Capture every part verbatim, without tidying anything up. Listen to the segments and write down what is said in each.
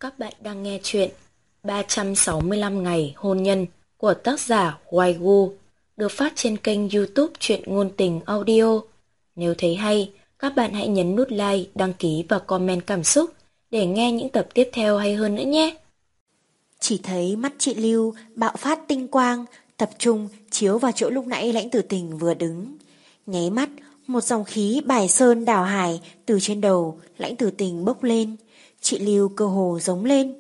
Các bạn đang nghe chuyện ba trăm sáu mươi lăm ngày hôn nhân của tác giả Hoài Gu, được phát trên kênh YouTube Truyện Ngôn Tình Audio. Nếu thấy hay, các bạn hãy nhấn nút like, đăng ký và comment cảm xúc để nghe những tập tiếp theo hay hơn nữa nhé. Chỉ thấy mắt chị Lưu bạo phát tinh quang, tập trung chiếu vào chỗ lúc nãy Lãnh Tử Tình vừa đứng. Nháy mắt, một dòng khí bài sơn đảo hải từ trên đầu Lãnh Tử Tình bốc lên. Chị Lưu cơ hồ giống lên.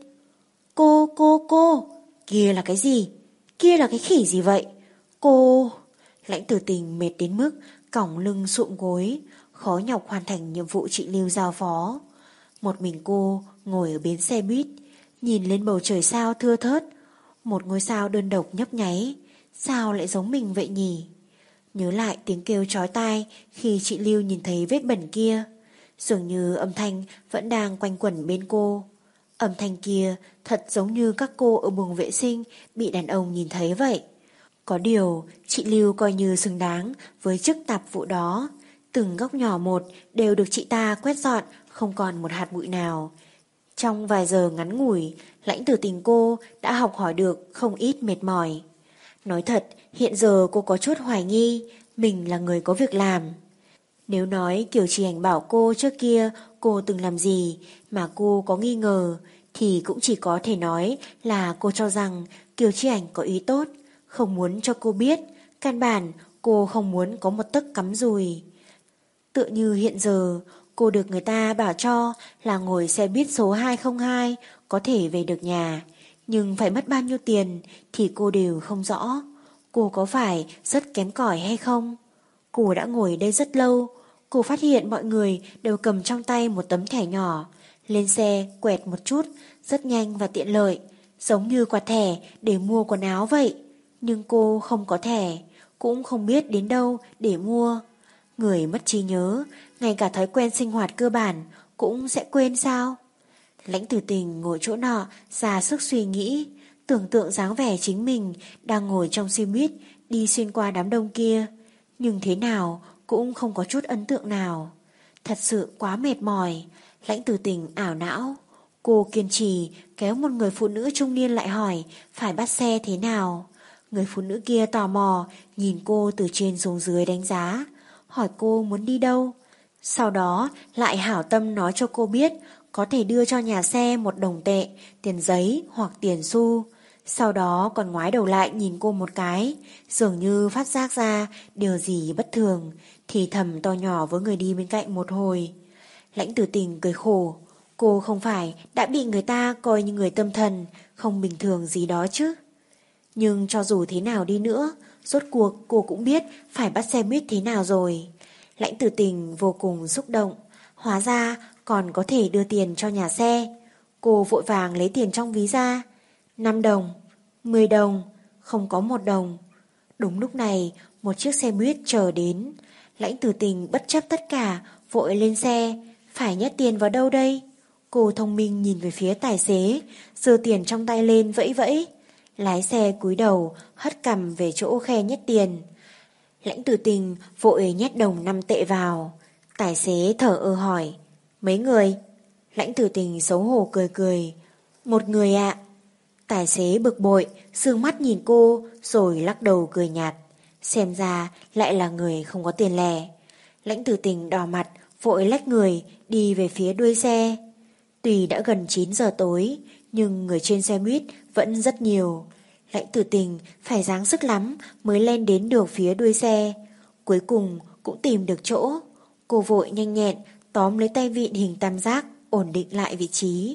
Cô, cô, cô, kia là cái gì? Kia là cái khỉ gì vậy? Cô... Lãnh Tử Tình mệt đến mức còng lưng sụm gối, khó nhọc hoàn thành nhiệm vụ chị Lưu giao phó. Một mình cô ngồi ở bến xe buýt, nhìn lên bầu trời sao thưa thớt. Một ngôi sao đơn độc nhấp nháy. Sao lại giống mình vậy nhỉ? Nhớ lại tiếng kêu chói tai khi chị Lưu nhìn thấy vết bẩn kia. Dường như âm thanh vẫn đang quanh quẩn bên cô. Âm thanh kia thật giống như các cô ở buồng vệ sinh bị đàn ông nhìn thấy vậy. Có điều chị Lưu coi như xứng đáng với chức tạp vụ đó. Từng góc nhỏ một đều được chị ta quét dọn, không còn một hạt bụi nào. Trong vài giờ ngắn ngủi, Lãnh Tử Tình cô đã học hỏi được không ít mệt mỏi. Nói thật, hiện giờ cô có chút hoài nghi mình là người có việc làm. Nếu nói Kiều Trì Ảnh bảo cô trước kia cô từng làm gì mà cô có nghi ngờ, thì cũng chỉ có thể nói là cô cho rằng Kiều Trì Ảnh có ý tốt, không muốn cho cô biết. Căn bản cô không muốn có một tấc cắm dùi. Tựa như hiện giờ cô được người ta bảo cho là ngồi xe buýt số hai không hai có thể về được nhà, nhưng phải mất bao nhiêu tiền thì cô đều không rõ. Cô có phải rất kém cỏi hay không? Cô đã ngồi đây rất lâu. Cô phát hiện mọi người đều cầm trong tay một tấm thẻ nhỏ. Lên xe quẹt một chút, rất nhanh và tiện lợi, giống như quạt thẻ để mua quần áo vậy. Nhưng cô không có thẻ, cũng không biết đến đâu để mua. Người mất trí nhớ, ngay cả thói quen sinh hoạt cơ bản cũng sẽ quên sao? Lãnh Tử Tình ngồi chỗ nọ ra sức suy nghĩ, tưởng tượng dáng vẻ chính mình đang ngồi trong xe buýt đi xuyên qua đám đông kia, nhưng thế nào cũng không có chút ấn tượng nào. Thật sự quá mệt mỏi. Lãnh Tử Tình ảo não. Cô kiên trì kéo một người phụ nữ trung niên lại hỏi phải bắt xe thế nào. Người phụ nữ kia tò mò nhìn cô từ trên xuống dưới đánh giá, hỏi cô muốn đi đâu. Sau đó lại hảo tâm nói cho cô biết có thể đưa cho nhà xe một đồng tệ, tiền giấy hoặc tiền xu. Sau đó còn ngoái đầu lại nhìn cô một cái, dường như phát giác ra điều gì bất thường, thì thầm to nhỏ với người đi bên cạnh một hồi. Lãnh Tử Tình cười khổ. Cô không phải đã bị người ta coi như người tâm thần, không bình thường gì đó chứ. Nhưng cho dù thế nào đi nữa, rốt cuộc cô cũng biết phải bắt xe buýt thế nào rồi. Lãnh Tử Tình vô cùng xúc động. Hóa ra còn có thể đưa tiền cho nhà xe. Cô vội vàng lấy tiền trong ví ra. Năm đồng, mười đồng, không có một đồng. Đúng lúc này, một chiếc xe buýt chờ đến. Lãnh Tử Tình bất chấp tất cả, vội lên xe. Phải nhét tiền vào đâu đây? Cô thông minh nhìn về phía tài xế, giơ tiền trong tay lên vẫy vẫy. Lái xe cúi đầu, hất cằm về chỗ khe nhét tiền. Lãnh Tử Tình vội nhét đồng năm tệ vào. Tài xế thở ơ hỏi, mấy người? Lãnh Tử Tình xấu hổ cười cười, một người ạ. Tài xế bực bội, sương mắt nhìn cô rồi lắc đầu cười nhạt. Xem ra lại là người không có tiền lẻ. Lãnh Tử Tình đỏ mặt, vội lách người đi về phía đuôi xe. Tuy đã gần chín giờ tối, nhưng người trên xe buýt vẫn rất nhiều. Lãnh Tử Tình phải dáng sức lắm mới lên đến được phía đuôi xe. Cuối cùng cũng tìm được chỗ. Cô vội nhanh nhẹn tóm lấy tay vịn hình tam giác, ổn định lại vị trí.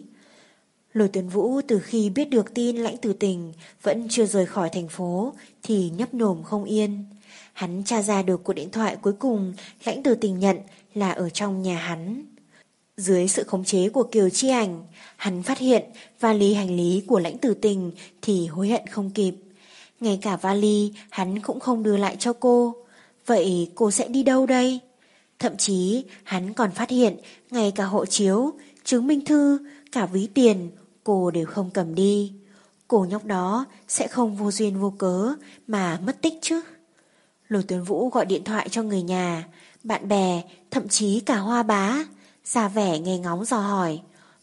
Lôi Tuấn Vũ từ khi biết được tin Lãnh Tử Tình vẫn chưa rời khỏi thành phố thì nhấp nhổm không yên. Hắn tra ra được cuộc điện thoại cuối cùng Lãnh Tử Tình nhận là ở trong nhà hắn. Dưới sự khống chế của Kiều Chi Ảnh, hắn phát hiện vali hành lý của Lãnh Tử Tình thì hối hận không kịp. Ngay cả vali hắn cũng không đưa lại cho cô. Vậy cô sẽ đi đâu đây? Thậm chí hắn còn phát hiện ngay cả hộ chiếu, chứng minh thư, cả ví tiền cô đều không cầm đi. Cô nhóc đó sẽ không vô duyên vô cớ mà mất tích chứ. Lôi Tuấn Vũ gọi điện thoại cho người nhà, bạn bè, thậm chí cả Hoa Bá, ra vẻ nghe ngóng dò hỏi.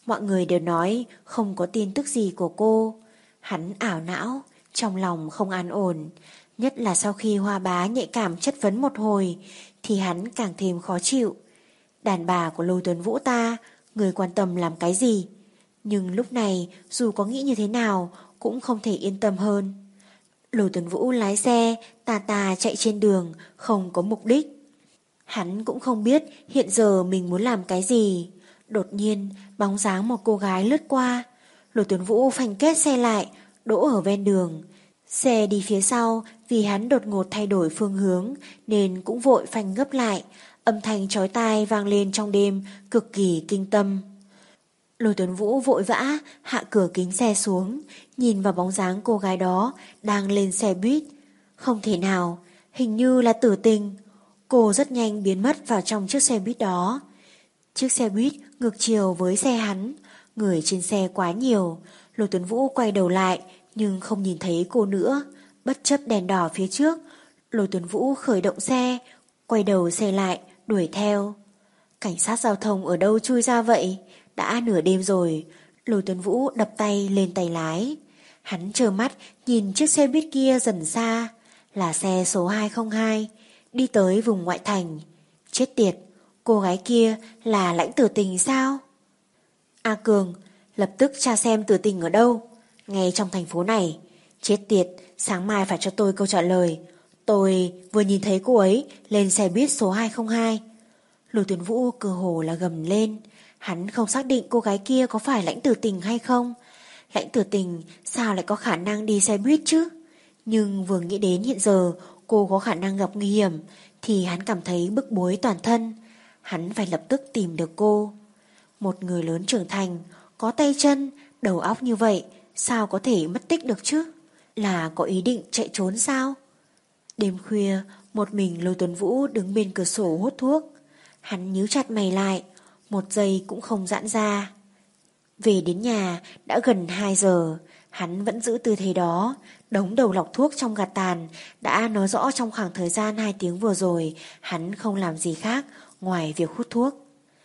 Mọi người đều nói không có tin tức gì của cô. Hắn ảo não, trong lòng không an ổn. Nhất là sau khi Hoa Bá nhạy cảm chất vấn một hồi thì hắn càng thêm khó chịu. Đàn bà của Lôi Tuấn Vũ ta, người quan tâm làm cái gì? Nhưng lúc này dù có nghĩ như thế nào cũng không thể yên tâm hơn. Lôi Tuấn Vũ lái xe tà tà chạy trên đường, không có mục đích. Hắn cũng không biết hiện giờ mình muốn làm cái gì. Đột nhiên bóng dáng một cô gái lướt qua. Lôi Tuấn Vũ phanh kết xe lại, đỗ ở ven đường. Xe đi phía sau vì hắn đột ngột thay đổi phương hướng nên cũng vội phanh gấp lại. Âm thanh chói tai vang lên trong đêm, cực kỳ kinh tâm. Lôi Tuấn Vũ vội vã hạ cửa kính xe xuống, nhìn vào bóng dáng cô gái đó đang lên xe buýt. Không thể nào, hình như là Tử Tình. Cô rất nhanh biến mất vào trong chiếc xe buýt đó. Chiếc xe buýt ngược chiều với xe hắn, người trên xe quá nhiều. Lôi Tuấn Vũ quay đầu lại nhưng không nhìn thấy cô nữa. Bất chấp đèn đỏ phía trước, Lôi Tuấn Vũ khởi động xe, quay đầu xe lại, đuổi theo. Cảnh sát giao thông ở đâu chui ra vậy? Đã nửa đêm rồi. Lôi Tuấn Vũ đập tay lên tay lái. Hắn trơ mắt nhìn chiếc xe buýt kia dần xa. Là xe số hai không hai, đi tới vùng ngoại thành. Chết tiệt, cô gái kia là Lãnh Tử Tình sao? A Cường, lập tức tra xem Tử Tình ở đâu. Ngay trong thành phố này. Chết tiệt, sáng mai phải cho tôi câu trả lời. Tôi vừa nhìn thấy cô ấy lên xe buýt số hai không hai. Lôi Tuấn Vũ cơ hồ là gầm lên. Hắn không xác định cô gái kia có phải Lãnh Tử Tình hay không. Lãnh Tử Tình sao lại có khả năng đi xe buýt chứ? Nhưng vừa nghĩ đến hiện giờ cô có khả năng gặp nguy hiểm thì hắn cảm thấy bức bối toàn thân. Hắn phải lập tức tìm được cô. Một người lớn trưởng thành, có tay chân, đầu óc như vậy, sao có thể mất tích được chứ? Là có ý định chạy trốn sao? Đêm khuya, một mình Lôi Tuấn Vũ đứng bên cửa sổ hút thuốc. Hắn nhíu chặt mày lại, một giây cũng không giãn ra. Về đến nhà đã gần hai giờ, hắn vẫn giữ tư thế đó. Đống đầu lọc thuốc trong gạt tàn đã nói rõ trong khoảng thời gian hai tiếng vừa rồi hắn không làm gì khác ngoài việc hút thuốc.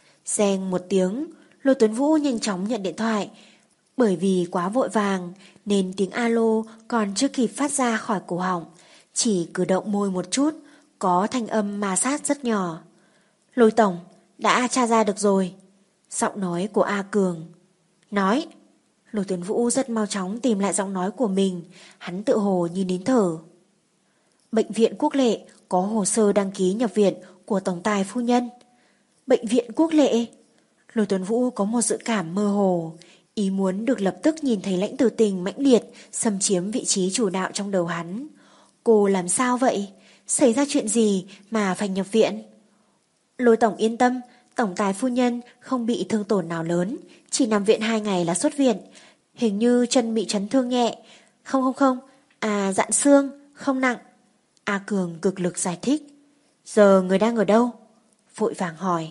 Reng một tiếng, Lôi Tuấn Vũ nhanh chóng nhận điện thoại. Bởi vì quá vội vàng nên tiếng alo còn chưa kịp phát ra khỏi cổ họng, chỉ cử động môi một chút, có thanh âm ma sát rất nhỏ. Lôi tổng, đã tra ra được rồi. Giọng nói của A Cường. Nói. Lôi Tuấn Vũ rất mau chóng tìm lại giọng nói của mình. Hắn tự hồ như nín thở. Bệnh viện Quốc Lệ có hồ sơ đăng ký nhập viện của tổng tài phu nhân. Bệnh viện Quốc Lệ? Lôi Tuấn Vũ có một dự cảm mơ hồ, ý muốn được lập tức nhìn thấy Lãnh Tử Tình mãnh liệt xâm chiếm vị trí chủ đạo trong đầu hắn. Cô làm sao vậy? Xảy ra chuyện gì mà phải nhập viện? Lôi tổng yên tâm, tổng tài phu nhân không bị thương tổn nào lớn, chỉ nằm viện hai ngày là xuất viện. Hình như chân bị chấn thương nhẹ. Không không không, à dạn xương, không nặng. A Cường cực lực giải thích. Giờ người đang ở đâu? Vội vàng hỏi.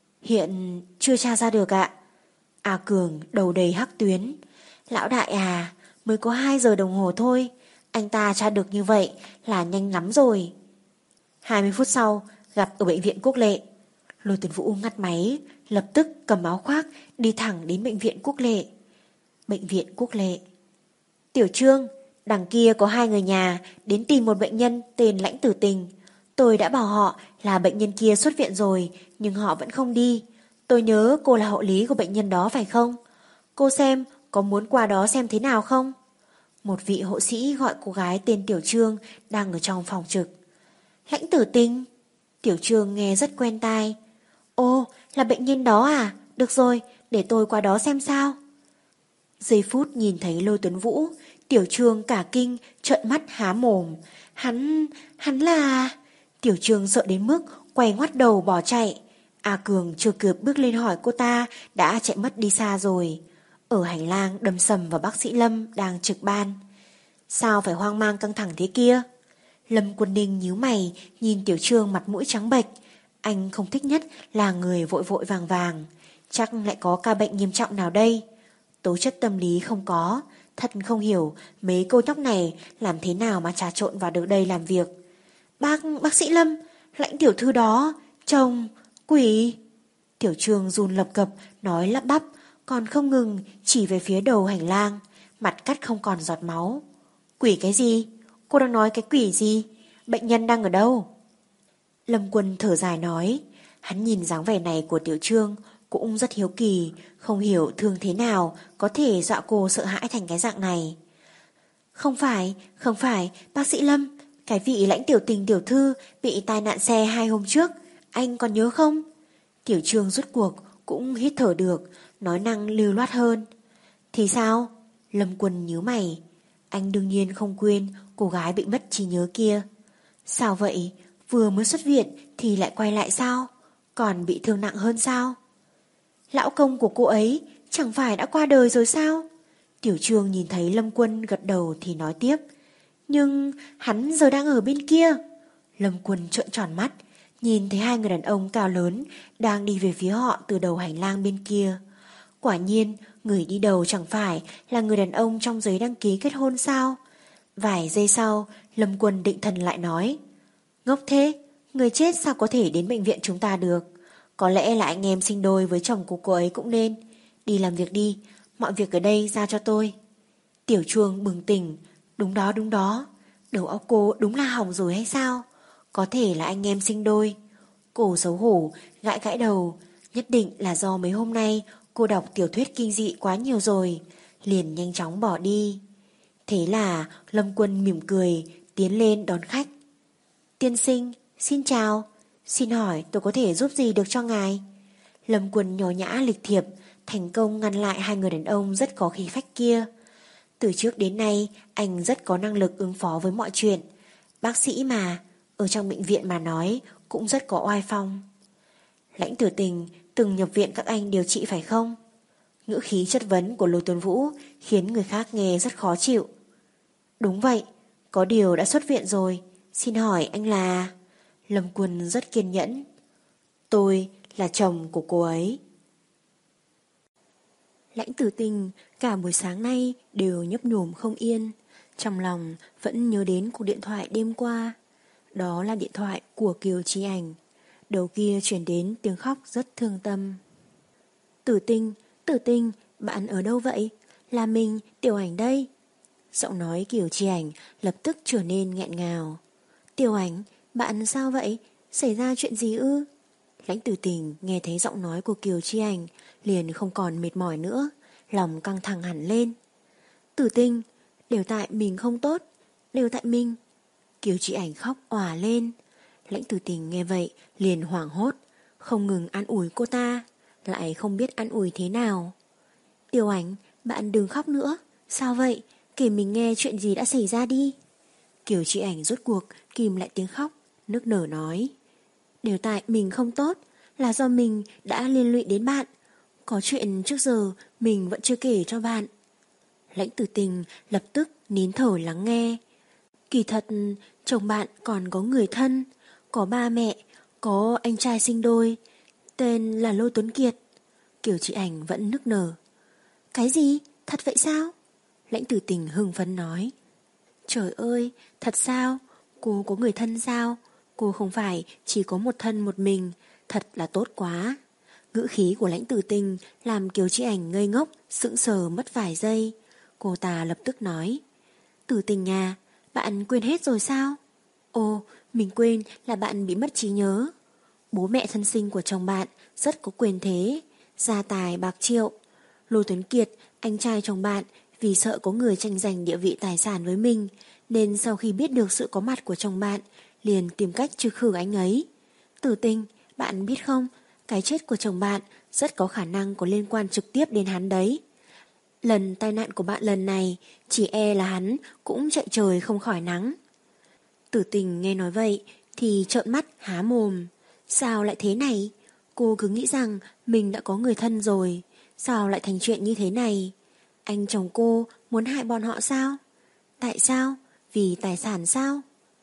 Hiện chưa tra ra được ạ. A Cường đầu đầy hắc tuyến. Lão đại à, mới có hai giờ đồng hồ thôi, anh ta tra được như vậy là nhanh lắm rồi. Hai mươi phút sau gặp ở bệnh viện Quốc Lệ. Lôi Tuấn Vũ ngắt máy, lập tức cầm áo khoác đi thẳng đến bệnh viện Quốc Lệ. Bệnh viện Quốc Lệ. Tiểu Trương, đằng kia có hai người nhà đến tìm một bệnh nhân tên Lãnh Tử Tình. Tôi đã bảo họ là bệnh nhân kia xuất viện rồi, nhưng họ vẫn không đi. Tôi nhớ cô là hộ lý của bệnh nhân đó phải không? Cô xem có muốn qua đó xem thế nào không? Một vị hộ sĩ gọi cô gái tên Tiểu Trương đang ở trong phòng trực. Lãnh Tử Tình? Tiểu Trương nghe rất quen tai. Ô, là bệnh nhân đó à? Được rồi, để tôi qua đó xem sao. Giây phút nhìn thấy Lôi Tuấn Vũ, Tiểu Trương cả kinh, trợn mắt há mồm. Hắn, hắn là... Tiểu Trương sợ đến mức quay ngoắt đầu bỏ chạy. A Cường chưa kịp bước lên hỏi cô ta đã chạy mất đi xa rồi. Ở hành lang đâm sầm vào bác sĩ Lâm đang trực ban. Sao phải hoang mang căng thẳng thế kia? Lâm Quân Ninh nhíu mày nhìn Tiểu Trương mặt mũi trắng bệch. Anh không thích nhất là người vội vội vàng vàng. Chắc lại có ca bệnh nghiêm trọng nào đây. Tố chất tâm lý không có. Thật không hiểu mấy cô nhóc này làm thế nào mà trà trộn vào được đây làm việc. Bác, bác sĩ Lâm, Lãnh tiểu thư đó, chồng, quỷ. Tiểu Trương run lập cập nói lắp bắp. còn không ngừng chỉ về phía đầu hành lang, mặt cắt không còn giọt máu. Quỷ cái gì? Cô đang nói cái quỷ gì? Bệnh nhân đang ở đâu? Lâm Quân thở dài nói. Hắn nhìn dáng vẻ này của Tiểu Trương cũng rất hiếu kỳ, không hiểu thương thế nào có thể dọa cô sợ hãi thành cái dạng này. Không phải, không phải, bác sĩ Lâm, cái vị Lãnh Tiểu Tình tiểu thư bị tai nạn xe hai hôm trước, anh còn nhớ không? Tiểu Trương rút cuộc cũng hít thở được, nói năng lưu loát hơn. Thì sao? Lâm Quân nhíu mày. Anh đương nhiên không quên cô gái bị mất trí nhớ kia. Sao vậy? Vừa mới xuất viện thì lại quay lại sao? Còn bị thương nặng hơn sao? Lão công của cô ấy chẳng phải đã qua đời rồi sao? Tiểu Trương nhìn thấy Lâm Quân gật đầu thì nói tiếp. Nhưng hắn giờ đang ở bên kia. Lâm Quân trợn tròn mắt, nhìn thấy hai người đàn ông cao lớn đang đi về phía họ từ đầu hành lang bên kia. Quả nhiên, người đi đầu chẳng phải là người đàn ông trong giấy đăng ký kết hôn sao? Vài giây sau, Lâm Quân định thần lại nói. Ngốc thế, người chết sao có thể đến bệnh viện chúng ta được? Có lẽ là anh em sinh đôi với chồng của cô ấy cũng nên. Đi làm việc đi, mọi việc ở đây giao cho tôi. Tiểu Chuông bừng tỉnh. Đúng đó, đúng đó. Đầu óc cô đúng là hỏng rồi hay sao? Có thể là anh em sinh đôi. Cô xấu hổ, gãi gãi đầu. Nhất định là do mấy hôm nay cô đọc tiểu thuyết kinh dị quá nhiều rồi. Liền nhanh chóng bỏ đi. Thế là Lâm Quân mỉm cười, tiến lên đón khách. Tiên sinh, xin chào. Xin hỏi tôi có thể giúp gì được cho ngài? Lâm Quân nhò nhã lịch thiệp, thành công ngăn lại hai người đàn ông rất có khí phách kia. Từ trước đến nay, anh rất có năng lực ứng phó với mọi chuyện. Bác sĩ mà, ở trong bệnh viện mà nói, cũng rất có oai phong. Lãnh Tử Tình từng nhập viện các anh điều trị phải không? Ngữ khí chất vấn của Lô Tuấn Vũ khiến người khác nghe rất khó chịu. Đúng vậy, có điều đã xuất viện rồi. Xin hỏi anh là... Lâm Quân rất kiên nhẫn. Tôi là chồng của cô ấy. Lãnh Tử Tình cả buổi sáng nay đều nhấp nhổm không yên. Trong lòng vẫn nhớ đến cuộc điện thoại đêm qua. Đó là điện thoại của Kiều Chi Ảnh. Đầu kia chuyển đến tiếng khóc rất thương tâm. Tử Tình, Tử Tình, bạn ở đâu vậy? Là mình, Tiểu Ảnh đây. Giọng nói Kiều Chi Ảnh lập tức trở nên nghẹn ngào. Tiểu Ảnh, bạn sao vậy? Xảy ra chuyện gì ư? Lãnh Tử Tình nghe thấy giọng nói của Kiều Chi Ảnh liền không còn mệt mỏi nữa, lòng căng thẳng hẳn lên. Tử Tình, đều tại mình không tốt, đều tại mình. Kiều Chi Ảnh khóc òa lên. Lãnh Tử Tình nghe vậy liền hoảng hốt, không ngừng an ủi cô ta, lại không biết an ủi thế nào. Tiểu Ảnh, bạn đừng khóc nữa. Sao vậy? Kể mình nghe chuyện gì đã xảy ra đi. Kiều Chi Ảnh rốt cuộc kìm lại tiếng khóc, nức nở nói. Đều tại mình không tốt, là do mình đã liên lụy đến bạn. Có chuyện trước giờ mình vẫn chưa kể cho bạn. Lãnh Tử Tình lập tức nín thở lắng nghe. Kỳ thật chồng bạn còn có người thân, có ba mẹ, có anh trai sinh đôi, tên là Lô Tuấn Kiệt. Kiều Chi Ảnh vẫn nức nở. Cái gì? Thật vậy sao? Lãnh Tử Tình hưng phấn nói. Trời ơi, thật sao? Cô có người thân sao? Cô không phải chỉ có một thân một mình, thật là tốt quá. Ngữ khí của Lãnh Tử Tình làm Kiều Chi Ảnh ngây ngốc, sững sờ mất vài giây. Cô ta lập tức nói. Tử Tình à, bạn quên hết rồi sao? Ồ, mình quên là bạn bị mất trí nhớ. Bố mẹ thân sinh của chồng bạn rất có quyền thế, gia tài bạc triệu. Lô Tuấn Kiệt, anh trai chồng bạn, vì sợ có người tranh giành địa vị tài sản với mình, nên sau khi biết được sự có mặt của chồng bạn, liền tìm cách trừ khử anh ấy. Tử Tình, bạn biết không, cái chết của chồng bạn rất có khả năng có liên quan trực tiếp đến hắn đấy. Lần tai nạn của bạn lần này, chỉ e là hắn cũng chạy trời không khỏi nắng. Tử Tình nghe nói vậy thì trợn mắt há mồm. Sao lại thế này? Cô cứ nghĩ rằng mình đã có người thân rồi, sao lại thành chuyện như thế này? Anh chồng cô muốn hại bọn họ sao? Tại sao? Vì tài sản sao?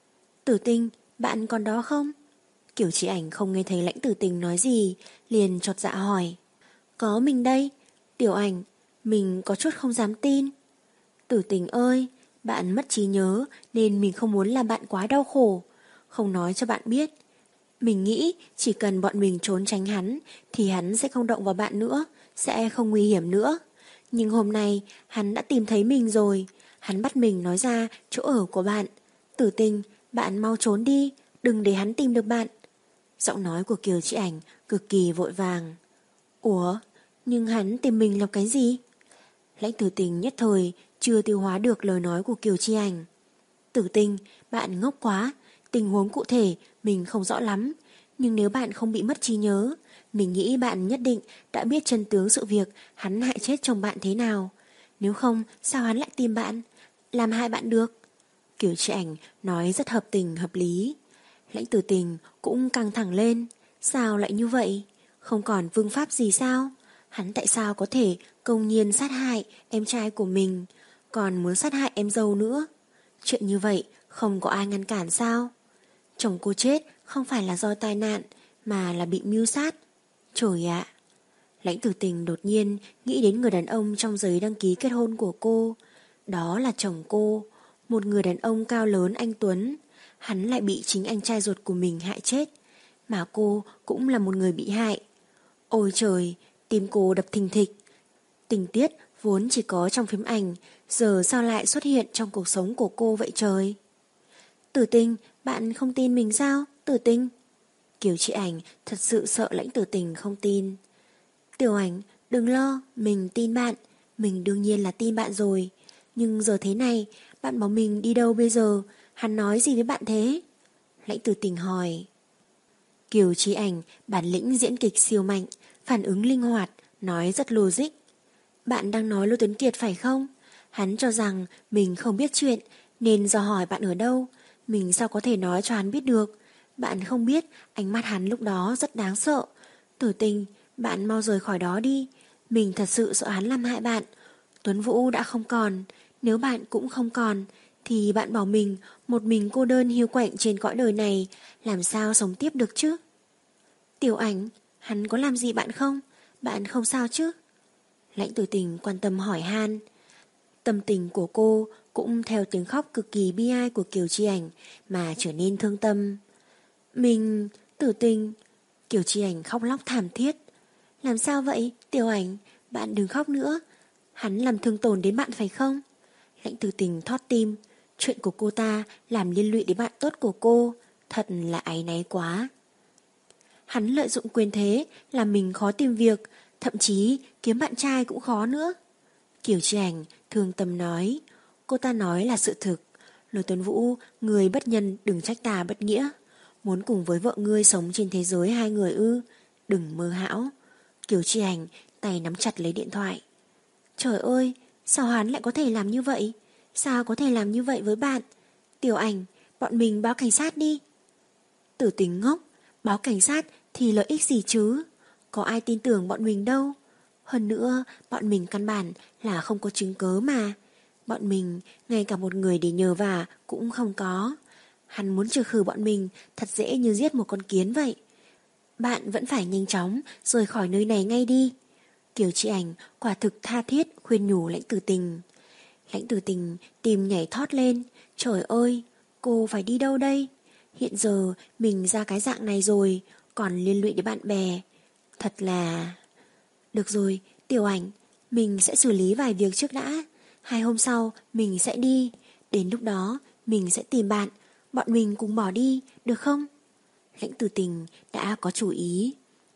Tử Tình, bạn còn đó không? Kiều Chi Ảnh không nghe thấy Lãnh Tử Tình nói gì, liền chột dạ hỏi. Có mình đây. Tiểu Ảnh, mình có chút không dám tin. Tử Tình ơi, bạn mất trí nhớ nên mình không muốn làm bạn quá đau khổ. Không nói cho bạn biết. Mình nghĩ chỉ cần bọn mình trốn tránh hắn thì hắn sẽ không động vào bạn nữa, sẽ không nguy hiểm nữa. Nhưng hôm nay hắn đã tìm thấy mình rồi. Hắn bắt mình nói ra chỗ ở của bạn. Tử Tình, bạn mau trốn đi, đừng để hắn tìm được bạn. Giọng nói của Kiều Chi Ảnh cực kỳ vội vàng. Ủa, nhưng hắn tìm mình làm cái gì? Lãnh Tử Tình nhất thời chưa tiêu hóa được lời nói của Kiều Chi Ảnh. Tử Tình, bạn ngốc quá, tình huống cụ thể mình không rõ lắm, nhưng nếu bạn không bị mất trí nhớ, mình nghĩ bạn nhất định đã biết chân tướng sự việc hắn hại chết chồng bạn thế nào. Nếu không, sao hắn lại tìm bạn, làm hại bạn được? Kiều Chi Ảnh nói rất hợp tình hợp lý. Lãnh Tử Tình cũng căng thẳng lên. Sao lại như vậy? Không còn phương pháp gì sao? Hắn tại sao có thể công nhiên sát hại em trai của mình, còn muốn sát hại em dâu nữa? Chuyện như vậy không có ai ngăn cản sao? Chồng cô chết không phải là do tai nạn, mà là bị mưu sát. Trời ạ! Lãnh Tử Tình đột nhiên nghĩ đến người đàn ông trong giấy đăng ký kết hôn của cô. Đó là chồng cô, một người đàn ông cao lớn anh tuấn. Hắn lại bị chính anh trai ruột của mình hại chết, mà cô cũng là một người bị hại. Ôi trời, tim cô đập thình thịch. Tình tiết vốn chỉ có trong phim ảnh, giờ sao lại xuất hiện trong cuộc sống của cô vậy trời? Tử Tình, bạn không tin mình sao? Tử Tình. Kiều Chi Ảnh thật sự sợ Lãnh Tử Tình không tin. Tiểu Ảnh, đừng lo, mình tin bạn. Mình đương nhiên là tin bạn rồi. Nhưng giờ thế này, bạn bảo mình đi đâu bây giờ? Hắn nói gì với bạn thế? Lãnh Tử Tình hỏi. Kiều Chi Ảnh bản lĩnh diễn kịch siêu mạnh, phản ứng linh hoạt, nói rất logic. Bạn đang nói Lô Tuấn Kiệt phải không? Hắn cho rằng mình không biết chuyện, nên dò hỏi bạn ở đâu. Mình sao có thể nói cho hắn biết được? Bạn không biết ánh mắt hắn lúc đó rất đáng sợ. Tử Tình, bạn mau rời khỏi đó đi. Mình thật sự sợ hắn làm hại bạn. Tuấn Vũ đã không còn, nếu bạn cũng không còn, thì bạn bảo mình một mình cô đơn hiu quạnh trên cõi đời này, làm sao sống tiếp được chứ? Tiểu Ảnh, hắn có làm gì bạn không? Bạn không sao chứ? Lãnh Tử Tình quan tâm hỏi han. Tâm tình của cô cũng theo tiếng khóc cực kỳ bi ai của Kiều Chi Ảnh mà trở nên thương tâm. Mình, Tử Tình. Kiều Chi Ảnh khóc lóc thảm thiết. Làm sao vậy, Tiểu Ảnh? Bạn đừng khóc nữa. Hắn làm thương tổn đến bạn phải không? Lãnh Tử Tình thót tim. Chuyện của cô ta làm liên lụy đến bạn tốt của cô, thật là áy náy quá. Hắn lợi dụng quyền thế làm mình khó tìm việc, thậm chí kiếm bạn trai cũng khó nữa. Kiều Chi Ảnh thương tâm nói. Cô ta nói là sự thực. Lôi Tuấn Vũ, người bất nhân đừng trách ta bất nghĩa. Muốn cùng với vợ ngươi sống trên thế giới hai người ư? Đừng mơ hão. Kiều Chi Ảnh tay nắm chặt lấy điện thoại. Trời ơi, sao hắn lại có thể làm như vậy? Sao có thể làm như vậy với bạn? Tiểu Ảnh, bọn mình báo cảnh sát đi. Tử Tình ngốc, báo cảnh sát thì lợi ích gì chứ? Có ai tin tưởng bọn mình đâu. Hơn nữa, bọn mình căn bản là không có chứng cớ mà. Bọn mình ngay cả một người để nhờ vả cũng không có. Hắn muốn trừ khử bọn mình thật dễ như giết một con kiến vậy. Bạn vẫn phải nhanh chóng rời khỏi nơi này ngay đi. Kiều Chi Ảnh quả thực tha thiết khuyên nhủ Lãnh Tử Tình. Lãnh Tử Tình tim nhảy thót lên. Trời ơi, cô phải đi đâu đây? Hiện giờ mình ra cái dạng này rồi, còn liên lụy đến bạn bè. Thật là... Được rồi, Tiểu Ảnh, mình sẽ xử lý vài việc trước đã. Hai hôm sau mình sẽ đi. Đến lúc đó mình sẽ tìm bạn. Bọn mình cùng bỏ đi, được không? Lãnh Tử Tình đã có chủ ý.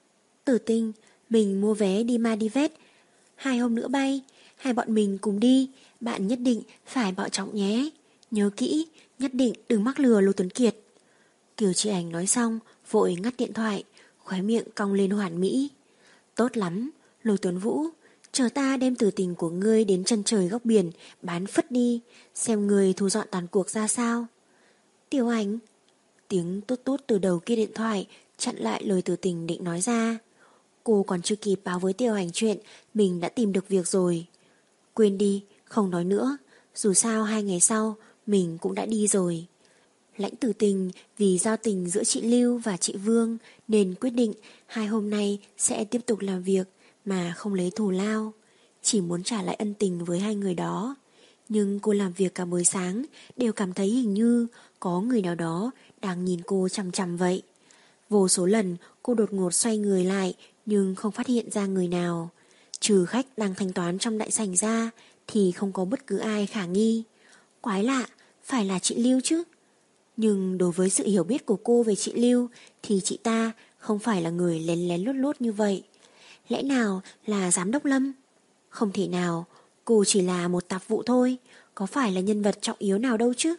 Tử Tình, mình mua vé đi Maldives. Hai hôm nữa bay. Hai bọn mình cùng đi. Bạn nhất định phải bảo trọng nhé. Nhớ kỹ, nhất định đừng mắc lừa Lô Tuấn Kiệt. Kiều Chi Ảnh nói xong, vội ngắt điện thoại, khóe miệng cong lên hoàn mỹ. Tốt lắm, Lô Tuấn Vũ, chờ ta đem Tử Tình của ngươi đến chân trời góc biển, bán phất đi, xem ngươi thu dọn tàn cuộc ra sao. Tiểu Ảnh. Tiếng tút tút từ đầu kia điện thoại chặn lại lời Tử Tình định nói ra. Cô còn chưa kịp báo với Tiểu Ảnh chuyện mình đã tìm được việc rồi. Quên đi, không nói nữa, dù sao hai ngày sau mình cũng đã đi rồi. Lãnh Tử Tình vì giao tình giữa chị Lưu và chị Vương nên quyết định hai hôm nay sẽ tiếp tục làm việc mà không lấy thù lao, chỉ muốn trả lại ân tình với hai người đó. Nhưng cô làm việc cả buổi sáng đều cảm thấy hình như có người nào đó đang nhìn cô chằm chằm vậy. Vô số lần cô đột ngột xoay người lại nhưng không phát hiện ra người nào. Trừ khách đang thanh toán trong đại sảnh ra thì không có bất cứ ai khả nghi. Quái lạ, phải là chị Lưu chứ? Nhưng đối với sự hiểu biết của cô về chị Lưu thì chị ta không phải là người lén lén lút lút như vậy. Lẽ nào là giám đốc Lâm? Không thể nào, cô chỉ là một tạp vụ thôi, có phải là nhân vật trọng yếu nào đâu chứ?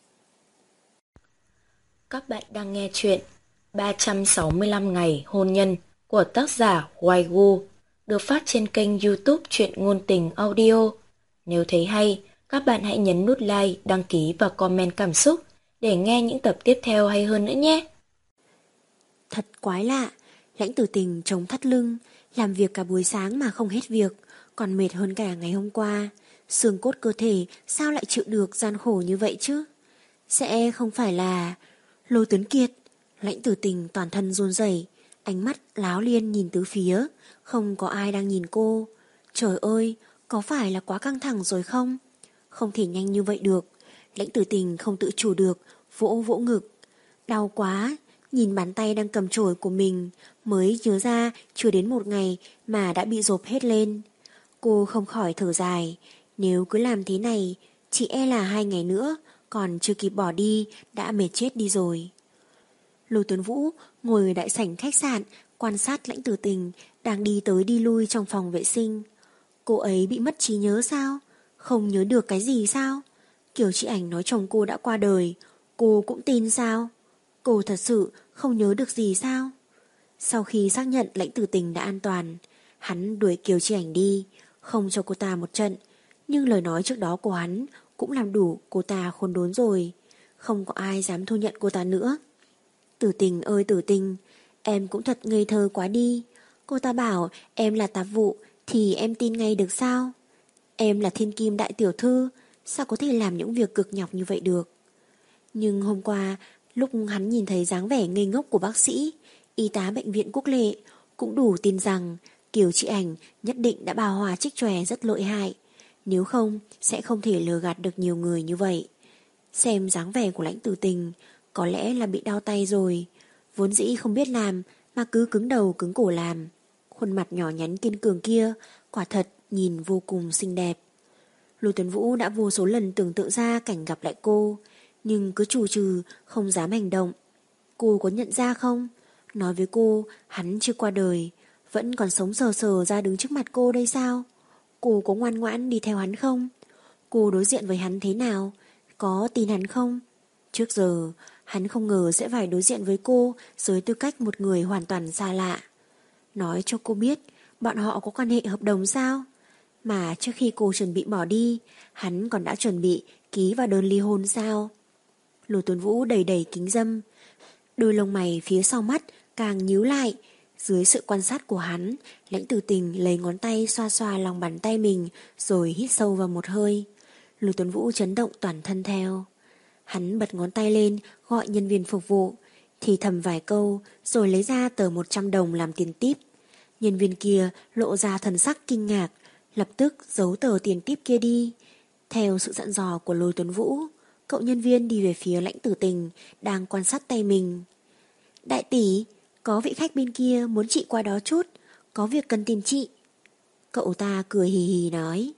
Các bạn đang nghe chuyện ba trăm sáu mươi lăm ngày hôn nhân của tác giả Waigu, được phát trên kênh YouTube Truyện Ngôn Tình Audio. Nếu thấy hay, các bạn hãy nhấn nút like, đăng ký và comment cảm xúc để nghe những tập tiếp theo hay hơn nữa nhé. Thật quái lạ, Lãnh Tử Tình chống thắt lưng, làm việc cả buổi sáng mà không hết việc, còn mệt hơn cả ngày hôm qua. Xương cốt cơ thể sao lại chịu được gian khổ như vậy chứ? Sẽ không phải là... Lôi Tuấn Kiệt. Lãnh Tử Tình toàn thân run rẩy, ánh mắt láo liên nhìn tứ phía, không có ai đang nhìn cô. Trời ơi, có phải là quá căng thẳng rồi không? Không thể nhanh như vậy được. Lãnh Tử Tình không tự chủ được, vỗ vỗ ngực. Đau quá, nhìn bàn tay đang cầm chổi của mình, mới nhớ ra chưa đến một ngày mà đã bị rộp hết lên. Cô không khỏi thở dài, nếu cứ làm thế này, chỉ e là hai ngày nữa, còn chưa kịp bỏ đi, đã mệt chết đi rồi. Lôi Tuấn Vũ ngồi ở đại sảnh khách sạn, quan sát Lãnh Tử Tình đang đi tới đi lui trong phòng vệ sinh. Cô ấy bị mất trí nhớ sao? Không nhớ được cái gì sao? Kiều Chị Ảnh nói chồng cô đã qua đời, cô cũng tin sao? Cô thật sự không nhớ được gì sao? Sau khi xác nhận Lãnh Tử Tình đã an toàn, hắn đuổi Kiều Chi Ảnh đi, không cho cô ta một trận. Nhưng lời nói trước đó của hắn cũng làm đủ cô ta khốn đốn rồi. Không có ai dám thu nhận cô ta nữa. Tử Tình ơi Tử Tình, em cũng thật ngây thơ quá đi. Cô ta bảo em là tạp vụ thì em tin ngay được sao? Em là thiên kim đại tiểu thư, sao có thể làm những việc cực nhọc như vậy được? Nhưng hôm qua, lúc hắn nhìn thấy dáng vẻ ngây ngốc của bác sĩ, y tá bệnh viện Quốc Lệ, cũng đủ tin rằng Kiều Chị Ảnh nhất định đã bào hòa trích chòe rất lợi hại. Nếu không, sẽ không thể lừa gạt được nhiều người như vậy. Xem dáng vẻ của Lãnh Tử Tình, có lẽ là bị đau tay rồi. Vốn dĩ không biết làm, mà cứ cứng đầu cứng cổ làm. Khuôn mặt nhỏ nhắn kiên cường kia, quả thật nhìn vô cùng xinh đẹp. Lôi Tuấn Vũ đã vô số lần tưởng tượng ra cảnh gặp lại cô, nhưng cứ chù trừ không dám hành động. Cô có nhận ra không? Nói với cô hắn chưa qua đời, vẫn còn sống sờ sờ ra đứng trước mặt cô đây sao? Cô có ngoan ngoãn đi theo hắn không? Cô đối diện với hắn thế nào? Có tin hắn không? Trước giờ hắn không ngờ sẽ phải đối diện với cô dưới tư cách một người hoàn toàn xa lạ. Nói cho cô biết bọn họ có quan hệ hợp đồng sao? Mà trước khi cô chuẩn bị bỏ đi, hắn còn đã chuẩn bị ký vào đơn ly hôn sao? Lôi Tuấn Vũ đầy đầy kính dâm, đôi lông mày phía sau mắt càng nhíu lại. Dưới sự quan sát của hắn, Lãnh Tử Tình lấy ngón tay xoa xoa lòng bàn tay mình rồi hít sâu vào một hơi. Lôi Tuấn Vũ chấn động toàn thân theo. Hắn bật ngón tay lên gọi nhân viên phục vụ, thì thầm vài câu rồi lấy ra tờ một trăm đồng làm tiền típ. Nhân viên kia lộ ra thần sắc kinh ngạc, lập tức giấu tờ tiền típ kia đi. Theo sự dặn dò của Lôi Tuấn Vũ, cậu nhân viên đi về phía Lãnh Tử Tình đang quan sát tay mình. Đại tỷ, có vị khách bên kia muốn chị qua đó chút, có việc cần tìm chị. Cậu ta cười hì hì nói.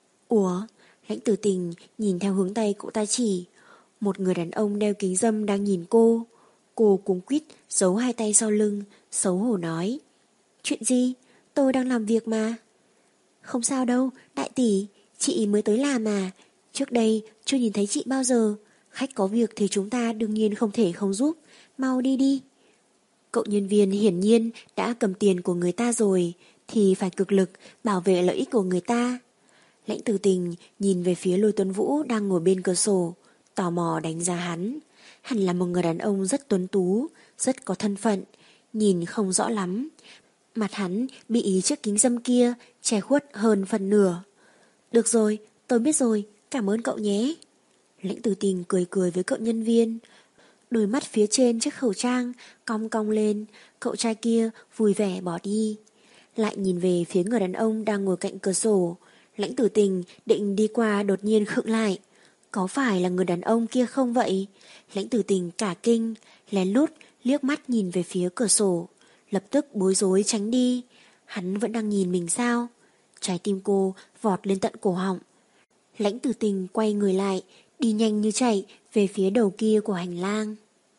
Ủa? Lãnh Tử Tình nhìn theo hướng tay cậu ta chỉ. Một người đàn ông đeo kính râm đang nhìn cô. Cô cuống quýt giấu hai tay sau lưng, xấu hổ nói. Chuyện gì? Tôi đang làm việc mà. Không sao đâu, đại tỷ, chị mới tới làm mà. Trước đây chưa nhìn thấy chị bao giờ. Khách có việc thì chúng ta đương nhiên không thể không giúp. Mau đi đi. Cậu nhân viên hiển nhiên đã cầm tiền của người ta rồi, thì phải cực lực bảo vệ lợi ích của người ta. Lãnh Tử Tình nhìn về phía Lôi Tuấn Vũ đang ngồi bên cửa sổ, tò mò đánh giá hắn. Hắn là một người đàn ông rất tuấn tú, rất có thân phận, nhìn không rõ lắm. Mặt hắn bị chiếc kính râm kia che khuất hơn phần nửa. Được rồi, tôi biết rồi, cảm ơn cậu nhé. Lãnh Tử Tình cười cười với cậu nhân viên. Đôi mắt phía trên chiếc khẩu trang cong cong lên, cậu trai kia vui vẻ bỏ đi. Lại nhìn về phía người đàn ông đang ngồi cạnh cửa sổ. Lãnh Tử Tình định đi qua đột nhiên khựng lại. Có phải là người đàn ông kia không vậy? Lãnh Tử Tình cả kinh, lén lút liếc mắt nhìn về phía cửa sổ, lập tức bối rối tránh đi. Hắn vẫn đang nhìn mình sao? Trái tim cô vọt lên tận cổ họng. Lãnh Tử Tình quay người lại, đi nhanh như chạy về phía đầu kia của hành lang.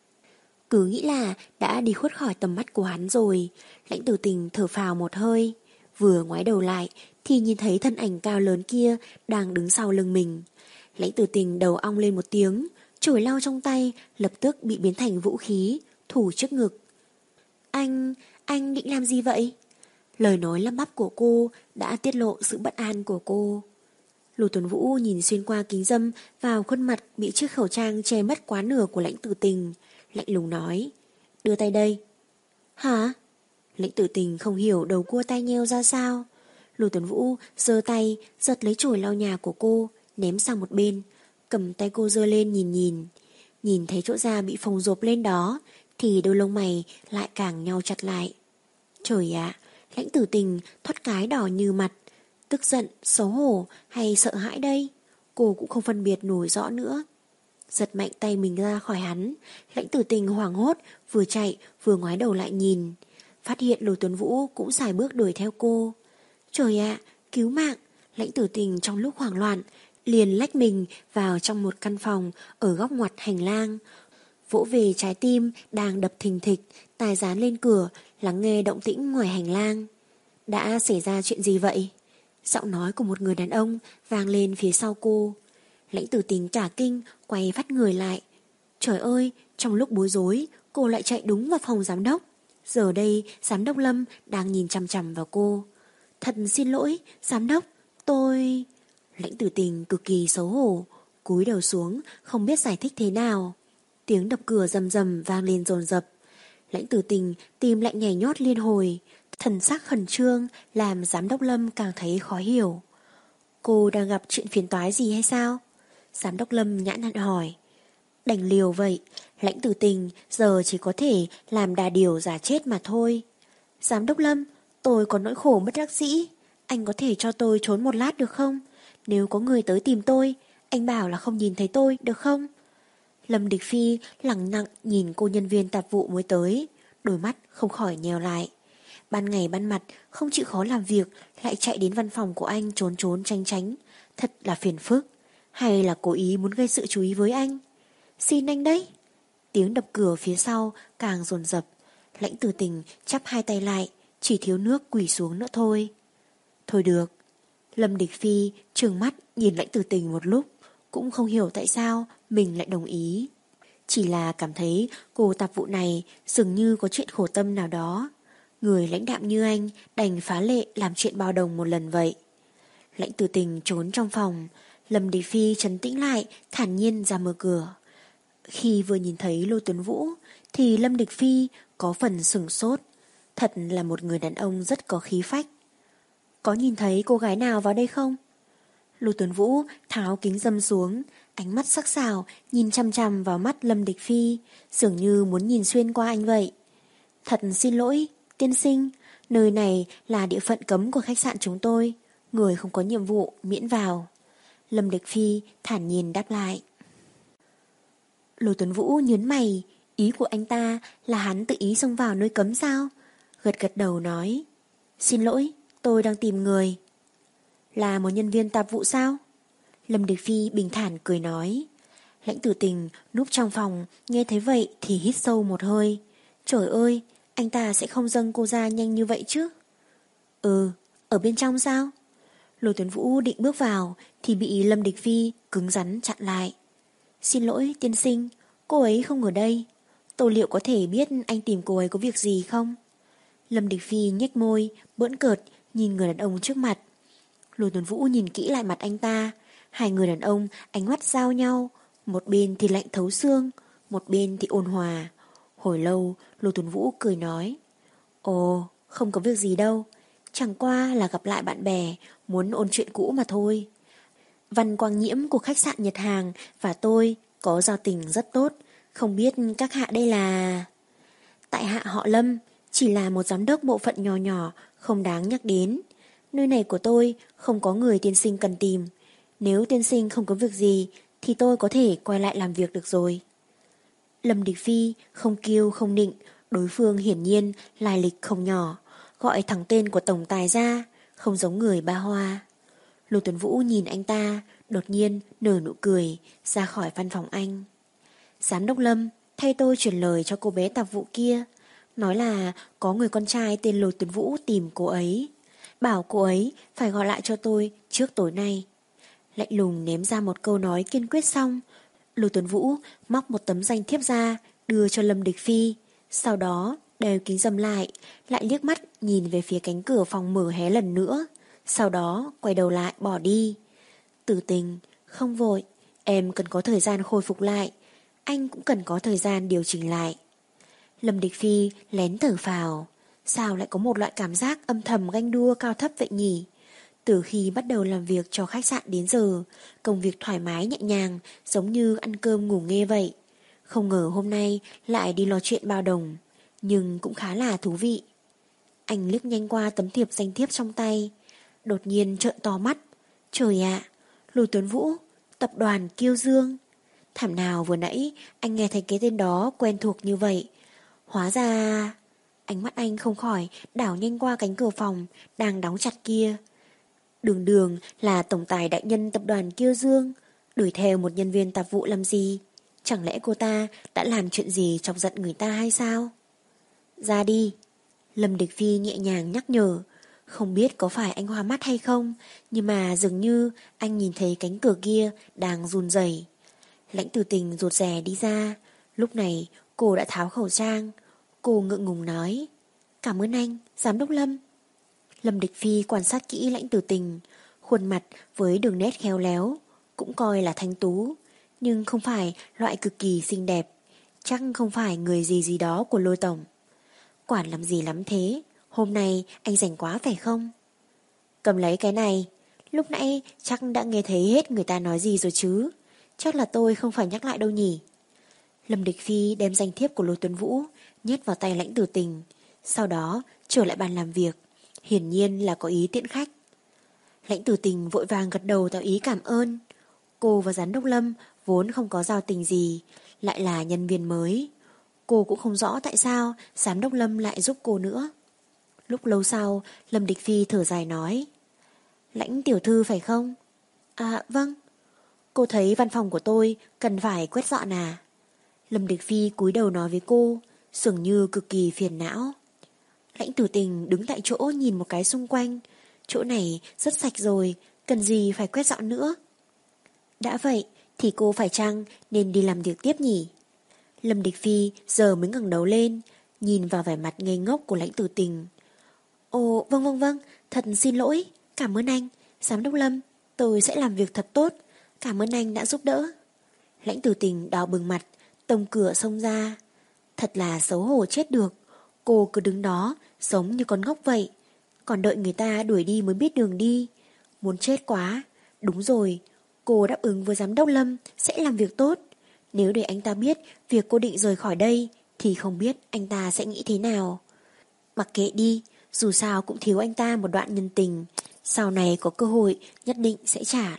Cứ nghĩ là đã đi khuất khỏi tầm mắt của hắn rồi, Lãnh Tử Tình thở phào một hơi. Vừa ngoái đầu lại thì nhìn thấy thân ảnh cao lớn kia đang đứng sau lưng mình. Lãnh Tử Tình đầu ong lên một tiếng, chổi lau trong tay lập tức bị biến thành vũ khí, thủ trước ngực. Anh, anh định làm gì vậy? Lời nói lắp bắp của cô đã tiết lộ sự bất an của cô. Lô Tuấn Vũ nhìn xuyên qua kính râm vào khuôn mặt bị chiếc khẩu trang che mất quá nửa của Lãnh Tử Tình, lạnh lùng nói, đưa tay đây. Hả? Lãnh Tử Tình không hiểu đầu cua tay nheo ra sao. Lô Tuấn Vũ giơ tay giật lấy chổi lau nhà của cô, ném sang một bên, cầm tay cô giơ lên nhìn nhìn. Nhìn thấy chỗ da bị phồng rộp lên đó thì đôi lông mày lại càng nhau chặt lại. Trời ạ, Lãnh Tử Tình thoát cái đỏ như mặt, tức giận, xấu hổ hay sợ hãi đây? Cô cũng không phân biệt nổi rõ nữa. Giật mạnh tay mình ra khỏi hắn, Lãnh Tử Tình hoảng hốt, vừa chạy vừa ngoái đầu lại nhìn. Phát hiện Lô Tuấn Vũ cũng xài bước đuổi theo cô. Trời ạ, cứu mạng! Lãnh Tử Tình trong lúc hoảng loạn liền lách mình vào trong một căn phòng ở góc ngoặt hành lang, vỗ về trái tim đang đập thình thịch, tai dán lên cửa, lắng nghe động tĩnh ngoài hành lang. Đã xảy ra chuyện gì vậy? Giọng nói của một người đàn ông vang lên phía sau cô. Lãnh Tử Tình cả kinh, quay phát người lại. Trời ơi, trong lúc bối rối, cô lại chạy đúng vào phòng giám đốc. Giờ đây, giám đốc Lâm đang nhìn chằm chằm vào cô. Thật xin lỗi, giám đốc, tôi... Lãnh Tử Tình cực kỳ xấu hổ, cúi đầu xuống, không biết giải thích thế nào. Tiếng đập cửa rầm rầm vang lên dồn dập. Lãnh Tử Tình tim lại nhảy nhót liên hồi, thần sắc khẩn trương làm giám đốc Lâm càng thấy khó hiểu. Cô đang gặp chuyện phiền toái gì hay sao? Giám đốc Lâm nhãn hạn hỏi. Đành liều vậy, Lãnh Tử Tình giờ chỉ có thể làm đà điều giả chết mà thôi. Giám đốc Lâm, tôi có nỗi khổ bất đắc dĩ. Anh có thể cho tôi trốn một lát được không? Nếu có người tới tìm tôi, anh bảo là không nhìn thấy tôi, được không? Lâm Địch Phi lẳng lặng nhìn cô nhân viên tạp vụ mới tới, đôi mắt không khỏi nhèo lại. Ban ngày ban mặt không chịu khó làm việc, lại chạy đến văn phòng của anh trốn trốn tránh tránh, thật là phiền phức. Hay là cố ý muốn gây sự chú ý với anh? Xin anh đấy. Tiếng đập cửa phía sau càng dồn dập. Lãnh Tử Tình chắp hai tay lại, chỉ thiếu nước quỳ xuống nữa thôi. Thôi được. Lâm Địch Phi trừng mắt nhìn Lãnh Tử Tình một lúc, cũng không hiểu tại sao mình lại đồng ý. Chỉ là cảm thấy cô tạp vụ này dường như có chuyện khổ tâm nào đó. Người lãnh đạm như anh đành phá lệ làm chuyện bao đồng một lần vậy. Lãnh Tử Tình trốn trong phòng, Lâm Địch Phi trấn tĩnh lại, thản nhiên ra mở cửa. Khi vừa nhìn thấy Lô Tuấn Vũ thì Lâm Địch Phi có phần sửng sốt. Thật là một người đàn ông rất có khí phách. Có nhìn thấy cô gái nào vào đây không? Lô Tuấn Vũ tháo kính râm xuống, ánh mắt sắc sảo nhìn chăm chăm vào mắt Lâm Địch Phi, dường như muốn nhìn xuyên qua anh vậy. Thật xin lỗi, tiên sinh, nơi này là địa phận cấm của khách sạn chúng tôi, người không có nhiệm vụ miễn vào. Lâm Địch Phi thản nhiên đáp lại. Lô Tuấn Vũ nhớn mày, ý của anh ta là hắn tự ý xông vào nơi cấm sao? Gật gật đầu nói, xin lỗi, tôi đang tìm người. Là một nhân viên tạp vụ sao? Lâm Địch Phi bình thản cười nói. Lãnh Tử Tình núp trong phòng, nghe thấy vậy thì hít sâu một hơi. Trời ơi, anh ta sẽ không dâng cô ra nhanh như vậy chứ? Ừ, ở bên trong sao? Lô Tuấn Vũ định bước vào thì bị Lâm Địch Phi cứng rắn chặn lại. Xin lỗi tiên sinh, cô ấy không ở đây. Tôi liệu có thể biết anh tìm cô ấy có việc gì không? Lâm Địch Phi nhếch môi, bỡn cợt nhìn người đàn ông trước mặt. Lô Tuấn Vũ nhìn kỹ lại mặt anh ta. Hai người đàn ông ánh mắt giao nhau, một bên thì lạnh thấu xương, một bên thì ôn hòa. Hồi lâu Lô Tuấn Vũ cười nói, ồ, không có việc gì đâu, chẳng qua là gặp lại bạn bè, muốn ôn chuyện cũ mà thôi. Văn Quang Nhiễm của khách sạn Nhật Hàng và tôi có giao tình rất tốt, không biết các hạ đây là... Tại hạ họ Lâm, chỉ là một giám đốc bộ phận nhỏ nhỏ, không đáng nhắc đến. Nơi này của tôi không có người tiên sinh cần tìm. Nếu tiên sinh không có việc gì thì tôi có thể quay lại làm việc được rồi. Lâm Địch Phi không kiêu không nịnh, đối phương hiển nhiên lai lịch không nhỏ, gọi thẳng tên của tổng tài ra, không giống người ba hoa. Lô Tuấn Vũ nhìn anh ta, đột nhiên nở nụ cười, ra khỏi văn phòng anh. Giám đốc Lâm thay tôi chuyển lời cho cô bé tạp vụ kia, nói là có người con trai tên Lô Tuấn Vũ tìm cô ấy, bảo cô ấy phải gọi lại cho tôi trước tối nay. Lạnh lùng ném ra một câu nói kiên quyết xong, Lô Tuấn Vũ móc một tấm danh thiếp ra, đưa cho Lâm Địch Phi, sau đó đeo kính râm lại, lại liếc mắt nhìn về phía cánh cửa phòng mở hé lần nữa, sau đó quay đầu lại bỏ đi. Tử Tình, không vội, em cần có thời gian khôi phục lại, anh cũng cần có thời gian điều chỉnh lại. Lâm Địch Phi lén thở phào, sao lại có một loại cảm giác âm thầm ganh đua cao thấp vậy nhỉ? Từ khi bắt đầu làm việc cho khách sạn đến giờ, công việc thoải mái nhẹ nhàng, giống như ăn cơm ngủ nghê vậy. Không ngờ hôm nay lại đi lo chuyện bao đồng, nhưng cũng khá là thú vị. Anh liếc nhanh qua tấm thiệp danh thiếp trong tay, đột nhiên trợn to mắt. Trời ạ, Lô Tuấn Vũ, tập đoàn Kiêu Dương. Thảm nào vừa nãy anh nghe thấy cái tên đó quen thuộc như vậy. Hóa ra... Ánh mắt anh không khỏi đảo nhanh qua cánh cửa phòng đang đóng chặt kia. Đường đường là tổng tài đại nhân tập đoàn Kiêu Dương, đuổi theo một nhân viên tạp vụ làm gì? Chẳng lẽ cô ta đã làm chuyện gì chọc giận người ta hay sao? Ra đi. Lâm Địch Phi nhẹ nhàng nhắc nhở. Không biết có phải anh hoa mắt hay không, nhưng mà dường như anh nhìn thấy cánh cửa kia đang run rẩy. Lãnh Tử Tình rụt rè đi ra. Lúc này cô đã tháo khẩu trang. Cô ngượng ngùng nói: Cảm ơn anh, giám đốc Lâm. Lâm Địch Phi quan sát kỹ Lãnh Tử Tình, khuôn mặt với đường nét khéo léo, cũng coi là thanh tú, nhưng không phải loại cực kỳ xinh đẹp, chắc không phải người gì gì đó của Lôi tổng. Quản làm gì lắm thế, hôm nay anh rảnh quá phải không? Cầm lấy cái này, lúc nãy chắc đã nghe thấy hết người ta nói gì rồi chứ, chắc là tôi không phải nhắc lại đâu nhỉ. Lâm Địch Phi đem danh thiếp của Lôi Tuấn Vũ nhét vào tay Lãnh Tử Tình, sau đó trở lại bàn làm việc, hiển nhiên là có ý tiễn khách. Lãnh Tử Tình vội vàng gật đầu tỏ ý cảm ơn. Cô và giám đốc Lâm vốn không có giao tình gì, lại là nhân viên mới. Cô cũng không rõ tại sao giám đốc Lâm lại giúp cô nữa. Lúc lâu sau, Lâm Địch Phi thở dài nói: Lãnh tiểu thư phải không? À vâng. Cô thấy văn phòng của tôi cần phải quét dọn à? Lâm Địch Phi cúi đầu nói với cô, dường như cực kỳ phiền não. Lãnh Tử Tình đứng tại chỗ nhìn một cái xung quanh. Chỗ này rất sạch rồi, cần gì phải quét dọn nữa? Đã vậy thì cô phải chăng nên đi làm việc tiếp nhỉ? Lâm Địch Phi giờ mới ngẩng đầu lên, nhìn vào vẻ mặt ngây ngốc của Lãnh Tử Tình. Ồ vâng vâng vâng, thật xin lỗi, cảm ơn anh, giám đốc Lâm, tôi sẽ làm việc thật tốt, cảm ơn anh đã giúp đỡ. Lãnh Tử Tình đỏ bừng mặt, tông cửa xông ra. Thật là xấu hổ chết được, cô cứ đứng đó giống như con ngốc vậy, còn đợi người ta đuổi đi mới biết đường đi. Muốn chết quá. Đúng rồi, cô đáp ứng với giám đốc Lâm sẽ làm việc tốt. Nếu để anh ta biết việc cô định rời khỏi đây thì không biết anh ta sẽ nghĩ thế nào. Mặc kệ đi, dù sao cũng thiếu anh ta một đoạn nhân tình, sau này có cơ hội nhất định sẽ trả.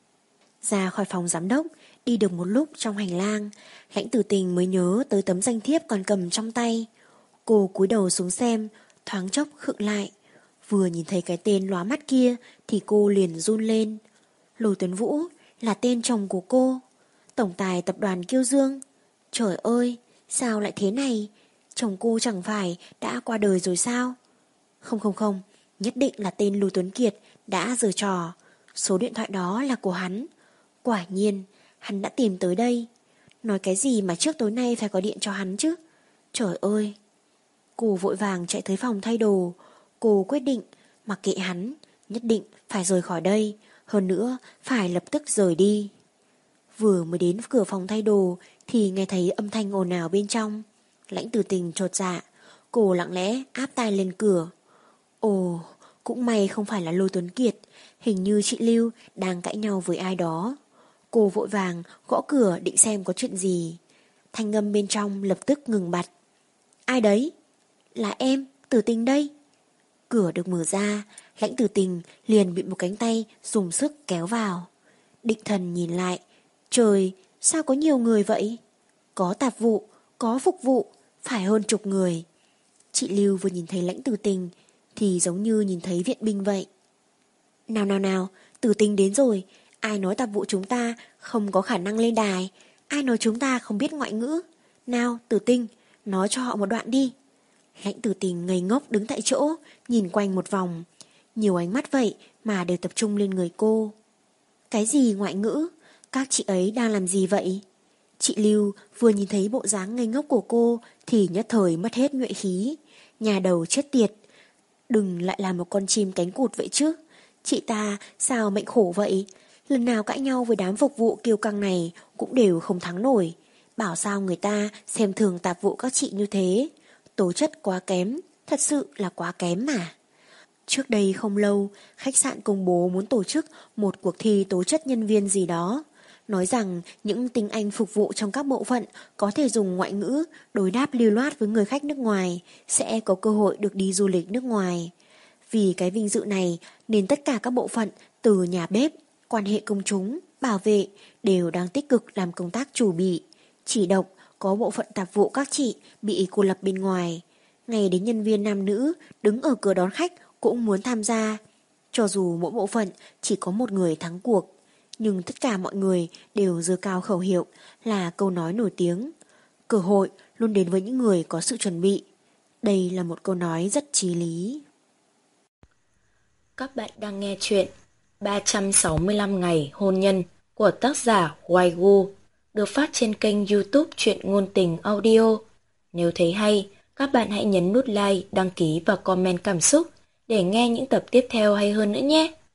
Ra khỏi phòng giám đốc, đi được một lúc trong hành lang, Lãnh Tử Tình mới nhớ tới tấm danh thiếp còn cầm trong tay. Cô cúi đầu xuống xem, thoáng chốc khựng lại. Vừa nhìn thấy cái tên lóa mắt kia thì cô liền run lên. Lô Tuấn Vũ là tên chồng của cô, tổng tài tập đoàn Kiêu Dương. Trời ơi, sao lại thế này? Chồng cô chẳng phải đã qua đời rồi sao? Không không không, nhất định là tên Lô Tuấn Kiệt đã giở trò. Số điện thoại đó là của hắn. Quả nhiên, hắn đã tìm tới đây. Nói cái gì mà trước tối nay phải gọi điện cho hắn chứ? Trời ơi! Cô vội vàng chạy tới phòng thay đồ. Cô quyết định, mặc kệ hắn, nhất định phải rời khỏi đây. Hơn nữa, phải lập tức rời đi. Vừa mới đến cửa phòng thay đồ thì nghe thấy âm thanh ồn ào bên trong. Lãnh Tử Tình chột dạ. Cô lặng lẽ áp tai lên cửa. Ồ, cũng may không phải là Lô Tuấn Kiệt. Hình như chị Lưu đang cãi nhau với ai đó. Cô vội vàng gõ cửa định xem có chuyện gì. Thanh âm bên trong lập tức ngừng bặt. Ai đấy? Là em, Tử Tình đây. Cửa được mở ra, Lãnh Tử Tình liền bị một cánh tay dùng sức kéo vào. Định thần nhìn lại. Trời, sao có nhiều người vậy? Có tạp vụ, có phục vụ, phải hơn chục người. Chị Lưu vừa nhìn thấy Lãnh Tử Tình thì giống như nhìn thấy viện binh vậy. Nào nào nào, Tử Tình đến rồi. Ai nói tạp vụ chúng ta không có khả năng lên đài? Ai nói chúng ta không biết ngoại ngữ? Nào, Tử Tình, nói cho họ một đoạn đi. Lãnh Tử Tình ngây ngốc đứng tại chỗ, nhìn quanh một vòng. Nhiều ánh mắt vậy mà đều tập trung lên người cô. Cái gì ngoại ngữ? Các chị ấy đang làm gì vậy? Chị Lưu vừa nhìn thấy bộ dáng ngây ngốc của cô thì nhất thời mất hết nhuệ khí. Nhà đầu chết tiệt. Đừng lại là một con chim cánh cụt vậy chứ. Chị ta sao mệnh khổ vậy? Lần nào cãi nhau với đám phục vụ kiêu căng này cũng đều không thắng nổi. Bảo sao người ta xem thường tạp vụ các chị như thế. Tố chất quá kém, thật sự là quá kém mà. Trước đây không lâu, khách sạn công bố muốn tổ chức một cuộc thi tố chất nhân viên gì đó. Nói rằng những tinh anh phục vụ trong các bộ phận có thể dùng ngoại ngữ đối đáp lưu loát với người khách nước ngoài sẽ có cơ hội được đi du lịch nước ngoài. Vì cái vinh dự này nên tất cả các bộ phận từ nhà bếp, quan hệ công chúng, bảo vệ đều đang tích cực làm công tác chủ bị. Chỉ độc có bộ phận tạp vụ các chị bị cô lập bên ngoài. Ngay đến nhân viên nam nữ đứng ở cửa đón khách cũng muốn tham gia. Cho dù mỗi bộ phận chỉ có một người thắng cuộc, nhưng tất cả mọi người đều giơ cao khẩu hiệu là câu nói nổi tiếng. Cơ hội luôn đến với những người có sự chuẩn bị. Đây là một câu nói rất chí lý. Các bạn đang nghe chuyện ba trăm sáu mươi lăm ngày hôn nhân của tác giả Waigu, được phát trên kênh YouTube Truyện Ngôn Tình Audio. Nếu thấy hay, các bạn hãy nhấn nút like, đăng ký và comment cảm xúc để nghe những tập tiếp theo hay hơn nữa nhé.